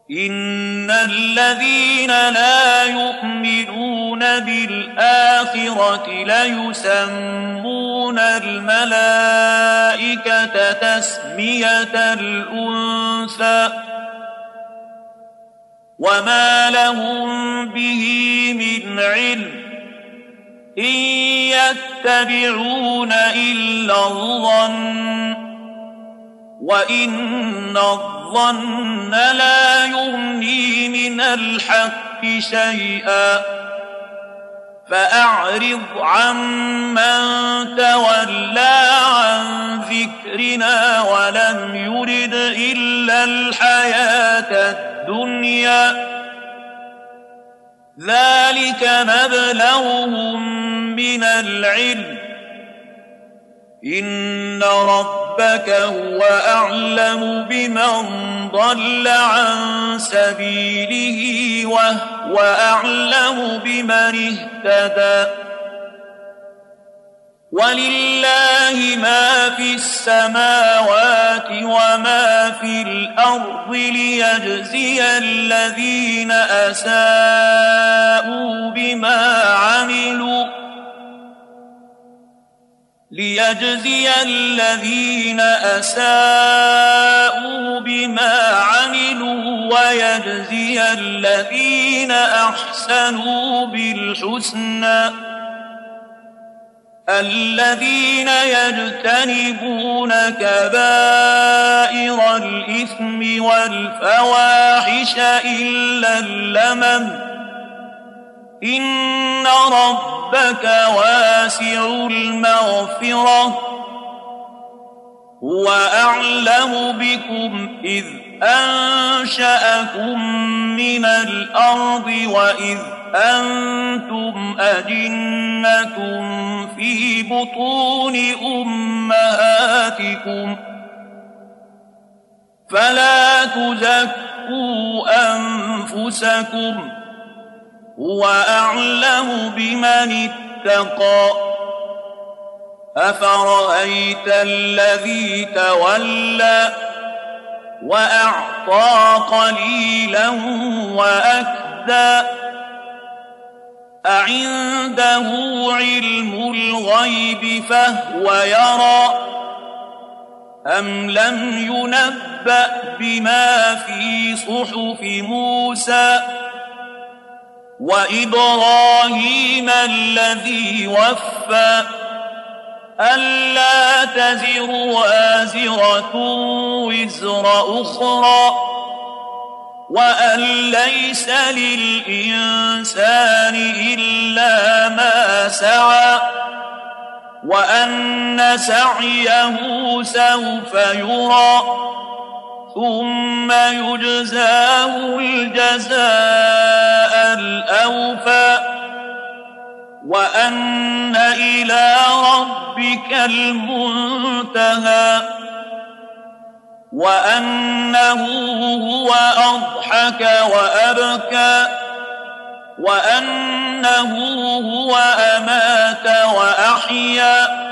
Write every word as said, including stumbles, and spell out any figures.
إن الذين لا يؤمنون بالآخرة ليسمون الملائكة تسمية الأنثى وما لهم به من علم إن يتبعون إلا الظن وإن الظن لا يغني من الحق شيئا فأعرض عمن تولى عن ذكرنا ولم يرد إلا الحياة الدنيا ذلك مبلغهم من العلم إن ربك هو أعلم بمن ضل عن سبيله وهو أعلم بمن اهتدى ولله ما في السماوات وما في الأرض ليجزي الذين أساءوا بما عملوا ليجزي الذين أساءوا بما عملوا ويجزي الذين أحسنوا بالحسنى الذين يجتنبون كبائر الإثم والفواحش إلا اللمم إن ربك واسع المغفرة هو أعلم بكم إذ أنشأكم من الأرض وإذ أنتم أجنة في بطون أمهاتكم فلا تزكوا أنفسكم هو أعلم بمن اتقى أفرأيت الذي تولى وأعطى قليلا وأكدى أعنده علم الغيب فهو يرى أم لم ينبأ بما في صحف موسى وإبراهيم الذي وفى ألا تزر وازرة وزر أخرى وأن ليس للإنسان إلا ما سعى وأن سعيه سوف يرى ثم يجزاه الجزاء الأوفى وأن إلى ربك المنتهى وأنه هو أضحك وأبكى وأنه هو أمات وأحيا